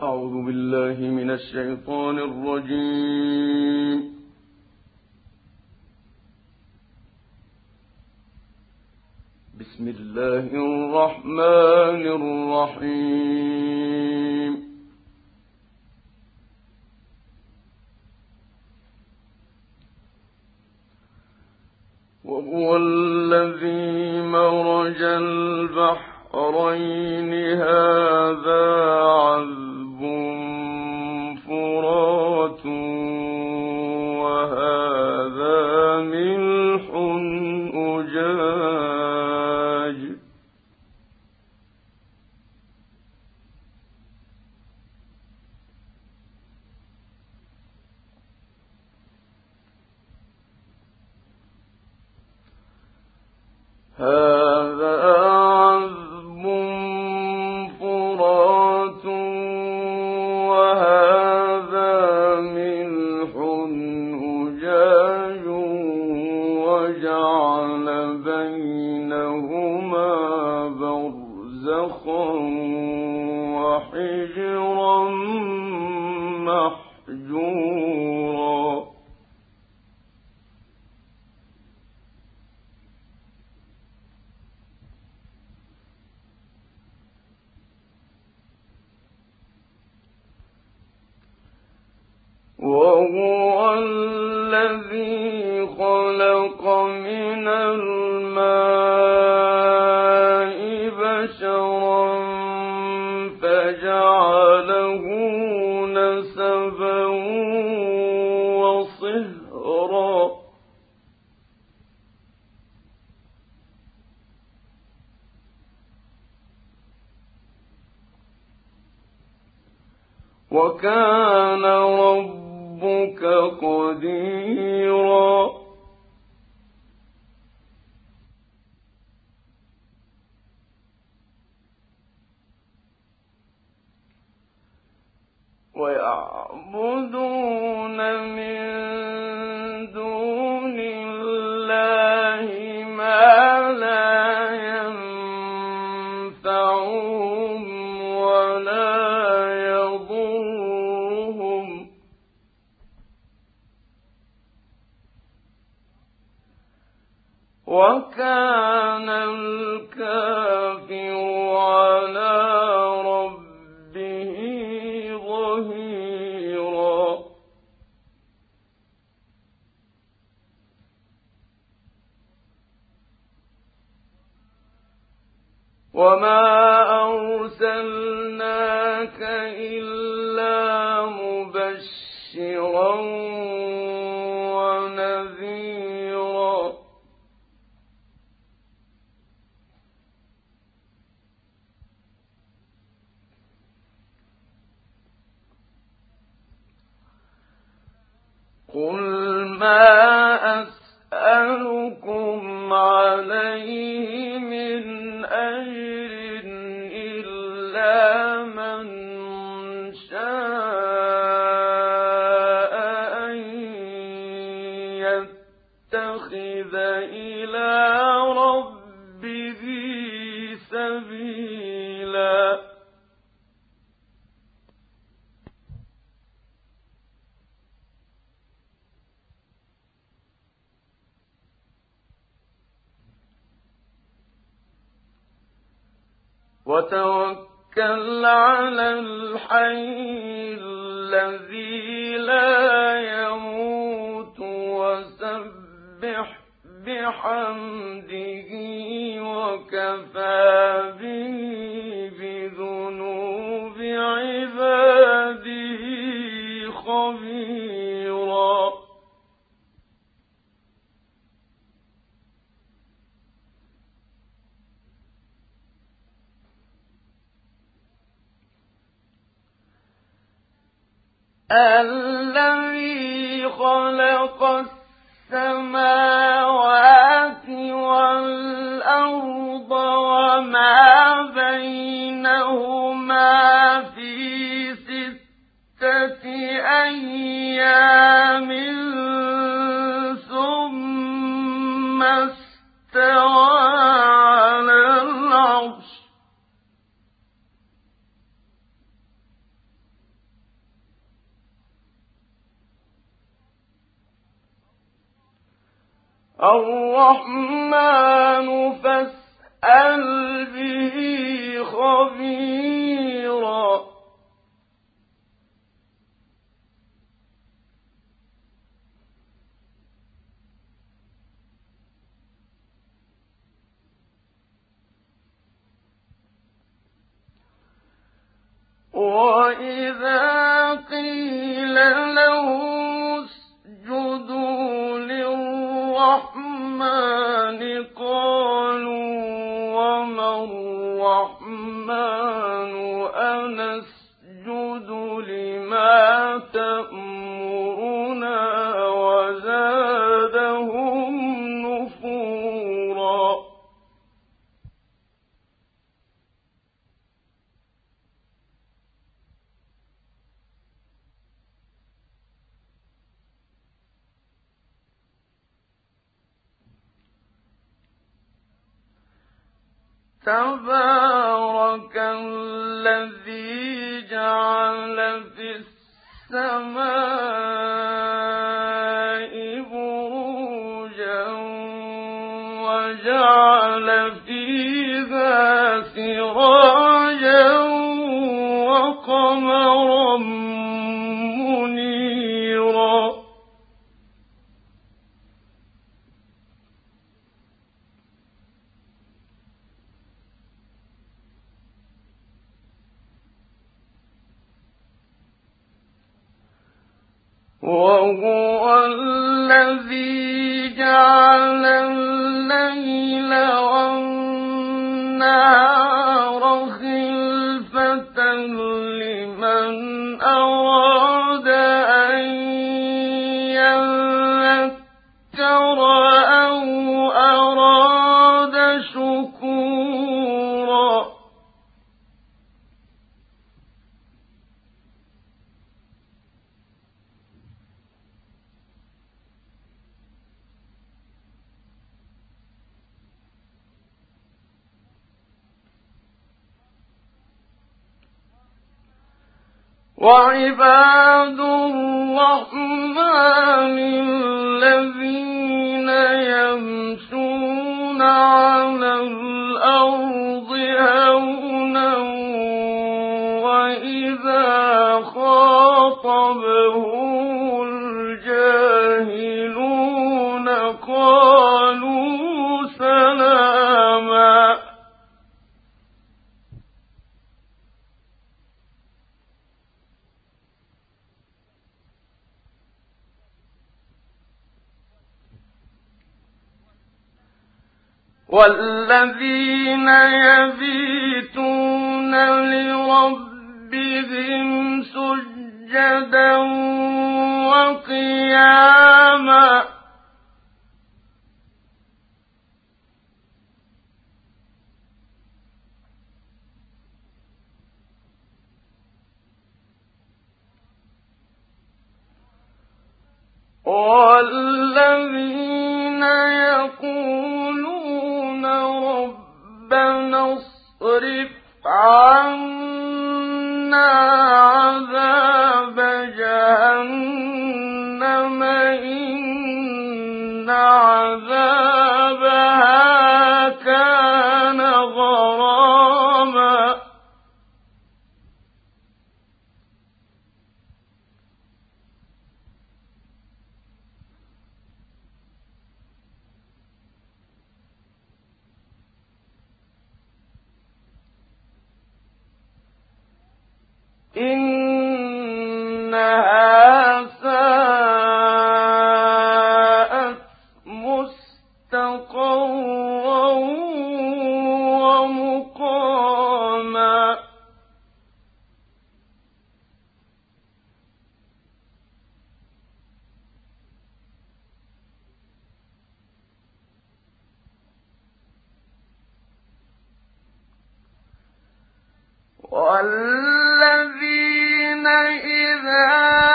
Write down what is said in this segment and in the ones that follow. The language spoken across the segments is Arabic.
أعوذ بالله من الشيطان الرجيم. بسم الله الرحمن الرحيم. وهو الذي مرج البحرين هذا عذب فرات وهذا ملح أجاج هذا عذب فرات وهذا ملح أجاج وجعل بينهما برزخا وحجرا محجورا وهو الذي خلق من الماء بشرا فجعله نسبا وصهرا وكان ربك قديرا ويعبدون من دون الله ما لا ينفعهم ولا يضرهم وكان الكافر على ربه ظهيرا وما أرسلناك إلا مبشرا ونذيرا قل ما أسألكم عليه من أجر إلا من شاء أن يتخذ إلى ربه سبيلا وتوكل على الحي الذي لا يموت وسبح بحمده وكفى به بذنوب عباده خبيرا الذي خلق السماوات والأرض وما بينهما في 6 أيام ثم استوى على العرش الرحمن فاسأل به خبيرا وإذا قيل لهم اسجدوا للرحمن قالوا وما الرحمن أنسجد لما تأمرنا وزادهم نفورا تبارك الذي جعل في السماء بروجا وجعل فيها سراجا وقمرا منيرا وهو الذي جعل الليل والنهار خلفة لمن أراد أن يذكر أو أراد شكورا وعباد الرحمن الذين يمشون على الأرض هونا وإذا خاطبهم الجاهلون قالوا سلاما والذين يبيتون لربهم سجدا وقياما والذين يقولون ربنا اصرف عنا عذاب جهنم إن عذابها كان غراما إنها ساءت مستقرا ومقاما والذين إذا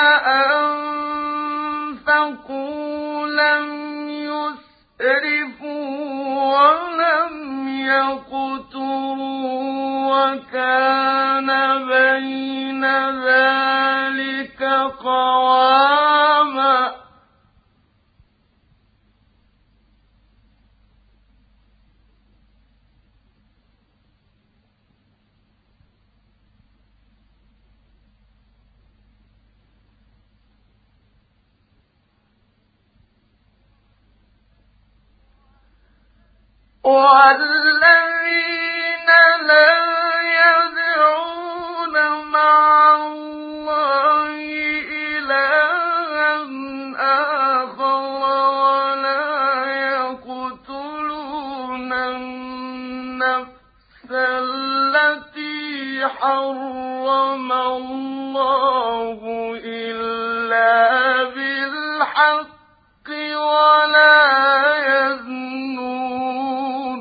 أنفقوا لم يسرفوا ولم يقتروا وكان بين ذلك قواما والذين لا يدعون مع الله إلها آخر ولا يقتلون النفس التي حرم الله إلا بالحق ولا يزنون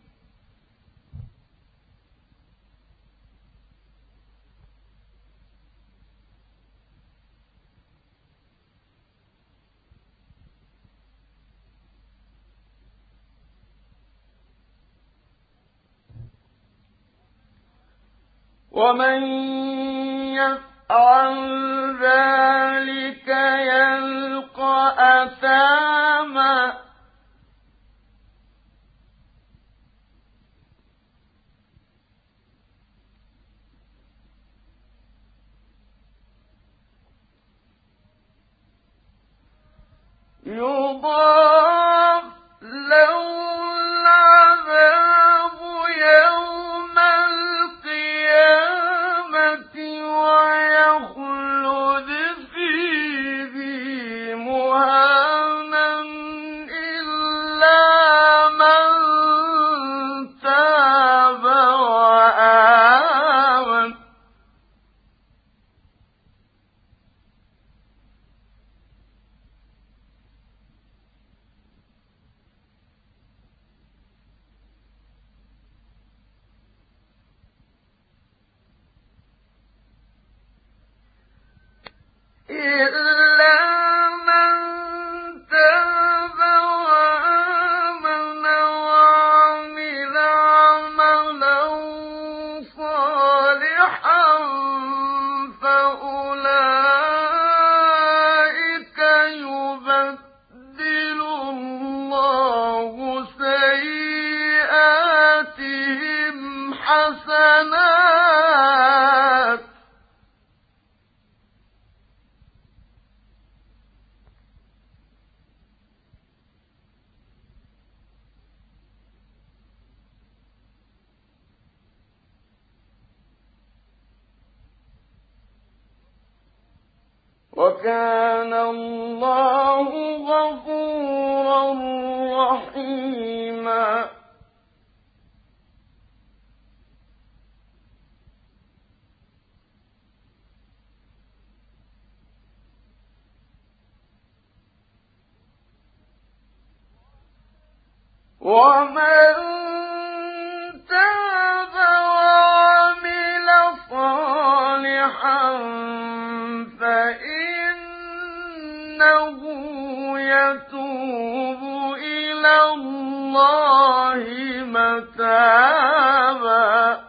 ومن يفعل ذلك يلقى أثاما يضاعف له العذاب يوم القيامة ويخلد فيه مهانا إلا من تاب وآمن إلا من تاب وآمن وعمل عملا صالحا فأولئك يبدل الله سيئاتهم حسنات وكان الله غفورا رحيما ومن تاب وعمل صالحا فإنه يتوب إلى الله متابا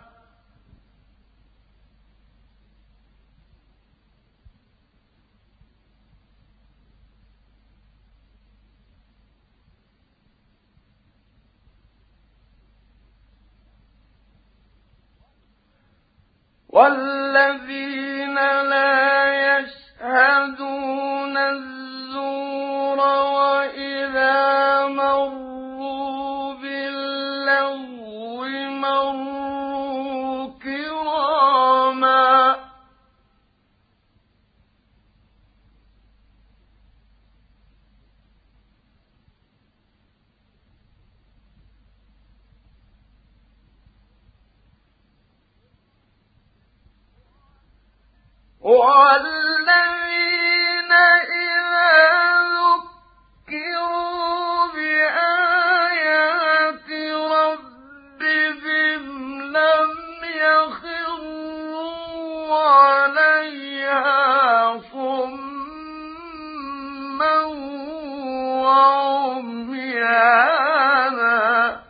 والذين لا يشهدون الزور وإذا مروا باللغو مروا كراما والذين إذا ذكروا بآيات ربهم لم يخروا عليها صما وعميانا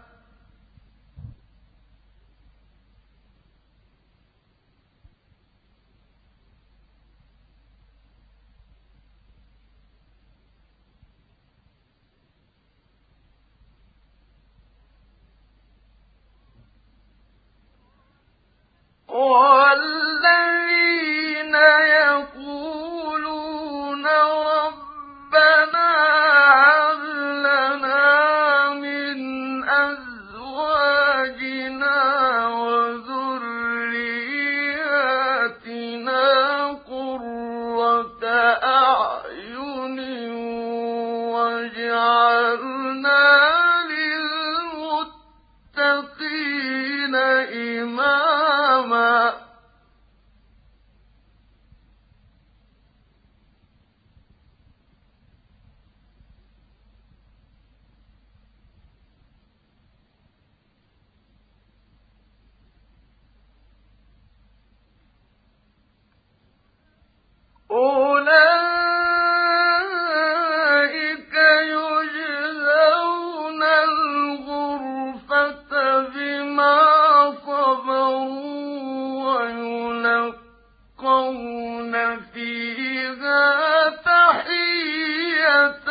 يلقون فيها تحية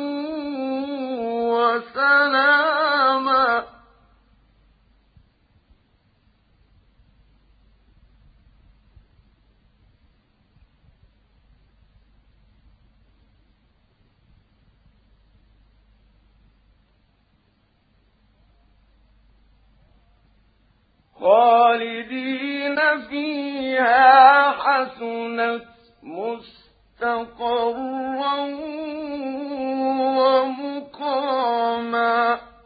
وسلاما خالدين فيها حسنت مستقرا ومقاما